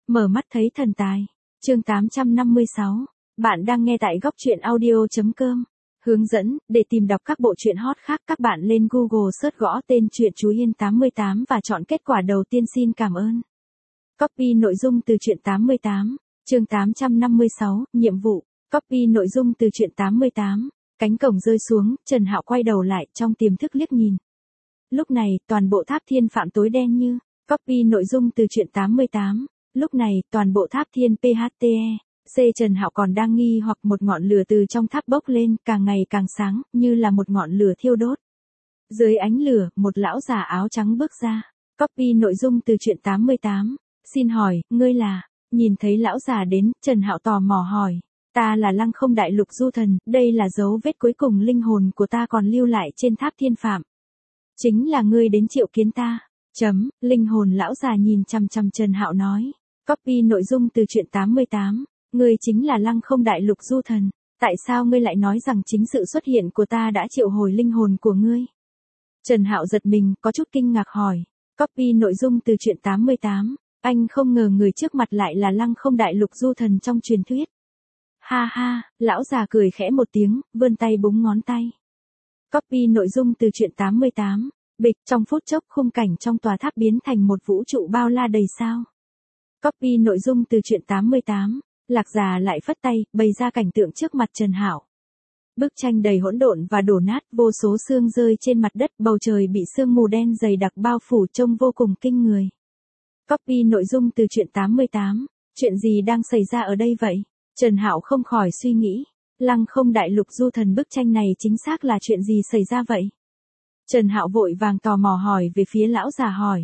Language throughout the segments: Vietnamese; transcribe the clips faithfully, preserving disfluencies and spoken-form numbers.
Mở mắt thấy thần tài. Chương tám trăm năm mươi sáu. Bạn đang nghe tại góc truyện audio chấm com. Hướng dẫn, để tìm đọc các bộ truyện hot khác các bạn lên Google search gõ tên truyện Chú Yên tám mươi tám và chọn kết quả đầu tiên. Xin cảm ơn. Copy nội dung từ truyện tám mươi tám. Chương tám trăm năm mươi sáu, nhiệm vụ. Copy nội dung từ truyện tám mươi tám. Cánh cổng rơi xuống, Trần Hạo quay đầu lại trong tiềm thức liếc nhìn. Lúc này, toàn bộ tháp thiên phạm tối đen như. Copy nội dung từ truyện tám mươi tám. Lúc này, toàn bộ tháp thiên phte. C Trần Hạo còn đang nghi hoặc một ngọn lửa từ trong tháp bốc lên, càng ngày càng sáng, như là một ngọn lửa thiêu đốt. Dưới ánh lửa, một lão già áo trắng bước ra. Copy nội dung từ truyện tám mươi tám. Xin hỏi, ngươi là? Nhìn thấy lão già đến, Trần Hạo tò mò hỏi. Ta là Lăng Không Đại Lục Du Thần, đây là dấu vết cuối cùng linh hồn của ta còn lưu lại trên tháp thiên phạm. Chính là ngươi đến triệu kiến ta. Chấm, linh hồn lão già nhìn chằm chằm Trần Hạo nói. Copy nội dung từ truyện tám mươi tám. Ngươi chính là Lăng Không Đại Lục Du Thần. Tại sao ngươi lại nói rằng chính sự xuất hiện của ta đã triệu hồi linh hồn của ngươi? Trần Hạo giật mình, có chút kinh ngạc hỏi. Copy nội dung từ truyện tám mươi tám. Anh không ngờ người trước mặt lại là Lăng Không Đại Lục Du Thần trong truyền thuyết. Ha ha, lão già cười khẽ một tiếng, vươn tay búng ngón tay. Copy nội dung từ truyện tám mươi tám. Bịch, trong phút chốc khung cảnh trong tòa tháp biến thành một vũ trụ bao la đầy sao. Copy nội dung từ truyện tám mươi tám. Lạc già lại phất tay, bày ra cảnh tượng trước mặt Trần Hạo. Bức tranh đầy hỗn độn và đổ nát, vô số sương rơi trên mặt đất, bầu trời bị sương mù đen dày đặc bao phủ trông vô cùng kinh người. Copy nội dung từ truyện tám mươi tám. Chuyện gì đang xảy ra ở đây vậy? Trần Hạo không khỏi suy nghĩ. Lăng Không Đại Lục Du Thần, bức tranh này chính xác là chuyện gì xảy ra vậy? Trần Hạo vội vàng tò mò hỏi về phía lão già hỏi.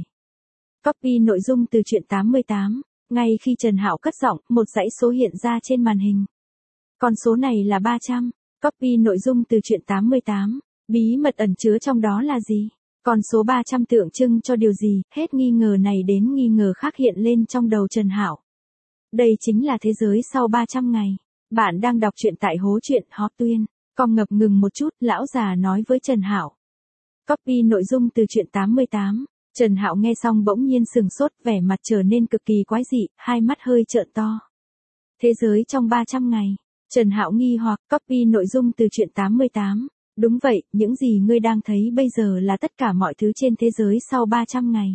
Copy nội dung từ truyện tám mươi tám. Ngay khi Trần Hạo cất giọng, một dãy số hiện ra trên màn hình. Con số này là ba trăm. Copy nội dung từ truyện tám mươi tám. Bí mật ẩn chứa trong đó là gì? Con số ba trăm tượng trưng cho điều gì? Hết nghi ngờ này đến nghi ngờ khác hiện lên trong đầu Trần Hạo. Đây chính là thế giới sau ba trăm ngày. Bạn đang đọc truyện tại hố truyện Hot Tuyên. Com ngập ngừng một chút, lão già nói với Trần Hạo. Copy nội dung từ truyện tám mươi tám. Trần Hạo nghe xong bỗng nhiên sừng sốt, vẻ mặt trở nên cực kỳ quái dị, hai mắt hơi trợn to. Thế giới trong ba trăm ngày. Trần Hạo nghi hoặc. Copy nội dung từ truyện tám mươi tám. Đúng vậy, những gì ngươi đang thấy bây giờ là tất cả mọi thứ trên thế giới sau ba trăm ngày.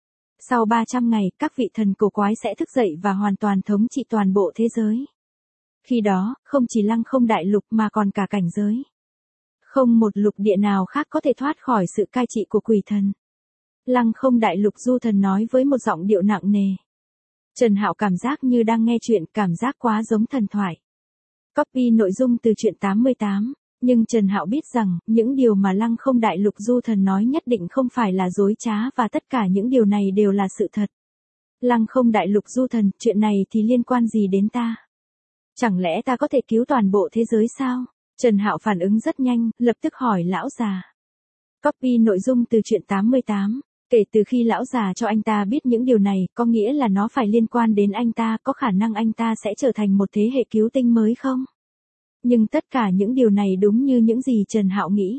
Sau ba trăm ngày, các vị thần cổ quái sẽ thức dậy và hoàn toàn thống trị toàn bộ thế giới. Khi đó, không chỉ Lăng Không Đại Lục mà còn cả cảnh giới. Không một lục địa nào khác có thể thoát khỏi sự cai trị của quỷ thần. Lăng Không Đại Lục Du Thần nói với một giọng điệu nặng nề. Trần Hạo cảm giác như đang nghe chuyện, cảm giác quá giống thần thoại. Copy nội dung từ truyện tám mươi tám. Nhưng Trần Hạo biết rằng, những điều mà Lăng Không Đại Lục Du Thần nói nhất định không phải là dối trá và tất cả những điều này đều là sự thật. Lăng Không Đại Lục Du Thần, chuyện này thì liên quan gì đến ta? Chẳng lẽ ta có thể cứu toàn bộ thế giới sao? Trần Hạo phản ứng rất nhanh, lập tức hỏi lão già. Copy nội dung từ truyện tám mươi tám. Kể từ khi lão già cho anh ta biết những điều này, có nghĩa là nó phải liên quan đến anh ta, có khả năng anh ta sẽ trở thành một thế hệ cứu tinh mới không? Nhưng tất cả những điều này đúng như những gì Trần Hạo nghĩ.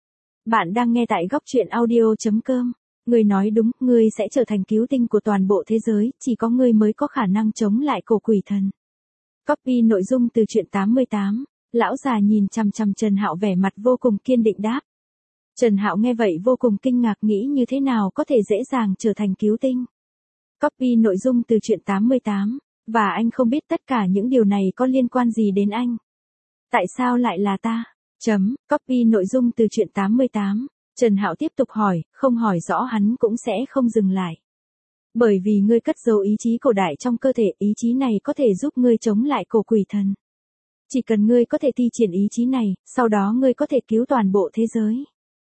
Bạn đang nghe tại góc truyện audio chấm com. Ngươi nói đúng, ngươi sẽ trở thành cứu tinh của toàn bộ thế giới, chỉ có ngươi mới có khả năng chống lại cổ quỷ thần. Copy nội dung từ truyện tám mươi tám. Lão già nhìn chằm chằm Trần Hạo vẻ mặt vô cùng kiên định đáp. Trần Hạo nghe vậy vô cùng kinh ngạc, nghĩ như thế nào có thể dễ dàng trở thành cứu tinh. Copy nội dung từ truyện tám mươi tám. Và anh không biết tất cả những điều này có liên quan gì đến anh. Tại sao lại là ta? Chấm, copy nội dung từ truyện tám mươi tám. Trần Hạo tiếp tục hỏi, không hỏi rõ hắn cũng sẽ không dừng lại. Bởi vì ngươi cất giấu ý chí cổ đại trong cơ thể, ý chí này có thể giúp ngươi chống lại cổ quỷ thần. Chỉ cần ngươi có thể thi triển ý chí này, sau đó ngươi có thể cứu toàn bộ thế giới.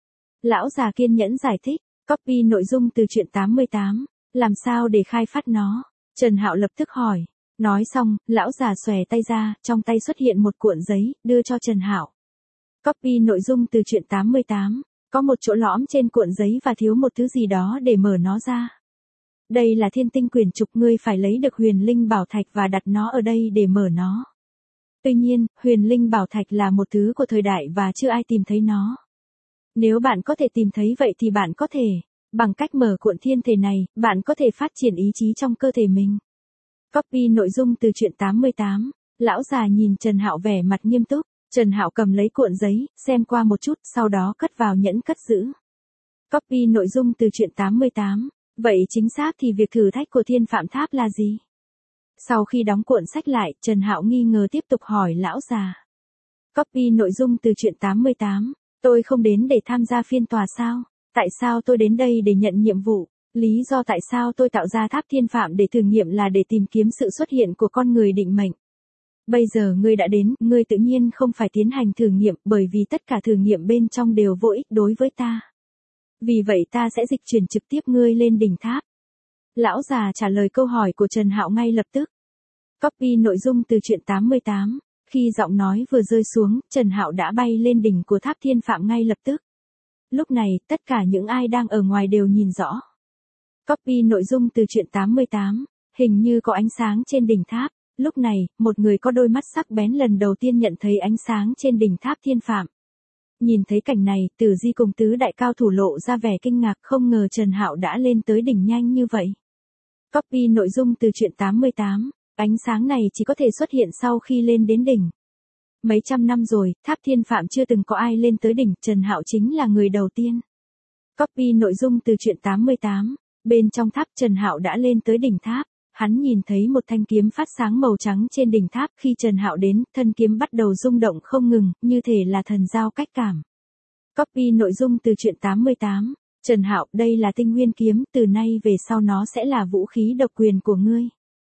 Lão già kiên nhẫn giải thích. Copy nội dung từ truyện tám mươi tám. Làm sao để khai phát nó? Trần Hạo lập tức hỏi. Nói xong, lão già xòe tay ra, trong tay xuất hiện một cuộn giấy, đưa cho Trần Hạo. Copy nội dung từ truyện tám mươi tám. Có một chỗ lõm trên cuộn giấy và thiếu một thứ gì đó để mở nó ra. Đây là thiên tinh quyển trục, ngươi phải lấy được huyền linh bảo thạch và đặt nó ở đây để mở nó. Tuy nhiên, huyền linh bảo thạch là một thứ của thời đại và chưa ai tìm thấy nó. Nếu bạn có thể tìm thấy vậy thì bạn có thể, bằng cách mở cuộn thiên thể này, bạn có thể phát triển ý chí trong cơ thể mình. Copy nội dung từ truyện tám mươi tám. Lão già nhìn Trần Hạo vẻ mặt nghiêm túc, Trần Hạo cầm lấy cuộn giấy, xem qua một chút, sau đó cất vào nhẫn cất giữ. Copy nội dung từ truyện tám mươi tám. Vậy chính xác thì việc thử thách của Thiên Phạm Tháp là gì? Sau khi đóng cuộn sách lại, Trần Hạo nghi ngờ tiếp tục hỏi lão già. Copy nội dung từ truyện tám mươi tám. Tôi không đến để tham gia phiên tòa sao? Tại sao tôi đến đây để nhận nhiệm vụ? Lý do tại sao tôi tạo ra tháp thiên phạm để thử nghiệm là để tìm kiếm sự xuất hiện của con người định mệnh. Bây giờ ngươi đã đến, ngươi tự nhiên không phải tiến hành thử nghiệm bởi vì tất cả thử nghiệm bên trong đều vô ích đối với ta. Vì vậy ta sẽ dịch chuyển trực tiếp ngươi lên đỉnh tháp. Lão già trả lời câu hỏi của Trần Hạo ngay lập tức. Copy nội dung từ truyện tám mươi tám. Khi giọng nói vừa rơi xuống, Trần Hạo đã bay lên đỉnh của tháp thiên phạm ngay lập tức. Lúc này, tất cả những ai đang ở ngoài đều nhìn rõ. Copy nội dung từ truyện tám mươi tám. Hình như có ánh sáng trên đỉnh tháp. Lúc này, một người có đôi mắt sắc bén lần đầu tiên nhận thấy ánh sáng trên đỉnh tháp thiên phạm. Nhìn thấy cảnh này, Tử Di cùng tứ đại cao thủ lộ ra vẻ kinh ngạc, không ngờ Trần Hạo đã lên tới đỉnh nhanh như vậy. Copy nội dung từ truyện tám mươi tám. Ánh sáng này chỉ có thể xuất hiện sau khi lên đến đỉnh. Mấy trăm năm rồi, tháp thiên phạm chưa từng có ai lên tới đỉnh, Trần Hạo chính là người đầu tiên. Copy nội dung từ truyện tám mươi tám. Bên trong tháp Trần Hạo đã lên tới đỉnh tháp. Hắn nhìn thấy một thanh kiếm phát sáng màu trắng trên đỉnh tháp, khi Trần Hạo đến, thân kiếm bắt đầu rung động không ngừng, như thể là thần giao cách cảm. Copy nội dung từ truyện tám mươi tám. Trần Hạo, đây là tinh nguyên kiếm, từ nay về sau nó sẽ là vũ khí độc quyền của ngươi.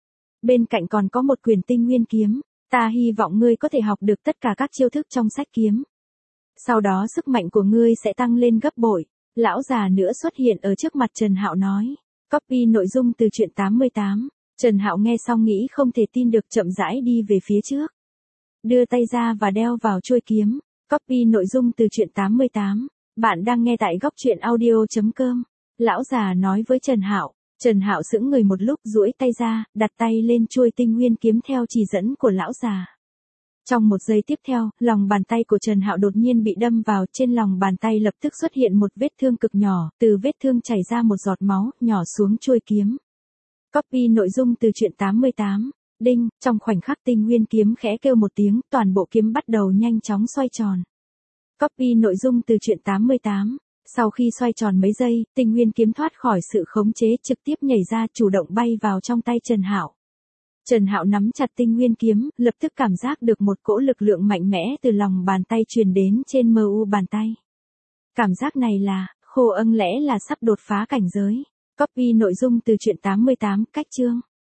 Bên cạnh còn có một quyền tinh nguyên kiếm, ta hy vọng ngươi có thể học được tất cả các chiêu thức trong sách kiếm. Sau đó sức mạnh của ngươi sẽ tăng lên gấp bội. Lão già nữa xuất hiện ở trước mặt Trần Hạo nói. Copy nội dung từ truyện tám mươi tám. Trần Hạo nghe xong nghĩ không thể tin được, chậm rãi đi về phía trước. Đưa tay ra và đeo vào chuôi kiếm. Copy nội dung từ truyện tám mươi tám. Bạn đang nghe tại góc truyện audio chấm com. Lão già nói với Trần Hạo. Trần Hạo sững người một lúc, duỗi tay ra, đặt tay lên chuôi tinh nguyên kiếm theo chỉ dẫn của lão già. Trong một giây tiếp theo, lòng bàn tay của Trần Hạo đột nhiên bị đâm vào, trên lòng bàn tay lập tức xuất hiện một vết thương cực nhỏ, từ vết thương chảy ra một giọt máu, nhỏ xuống chuôi kiếm. Copy nội dung từ truyện tám mươi tám. Đinh, trong khoảnh khắc tinh nguyên kiếm khẽ kêu một tiếng, toàn bộ kiếm bắt đầu nhanh chóng xoay tròn. Copy nội dung từ truyện tám mươi tám. Sau khi xoay tròn mấy giây, tinh nguyên kiếm thoát khỏi sự khống chế, trực tiếp nhảy ra, chủ động bay vào trong tay Trần Hạo. Trần Hạo nắm chặt tinh nguyên kiếm, lập tức cảm giác được một cỗ lực lượng mạnh mẽ từ lòng bàn tay truyền đến trên mờ u bàn tay. Cảm giác này là, khô âng lẽ là sắp đột phá cảnh giới. Copy nội dung từ truyện tám mươi tám, cách chương.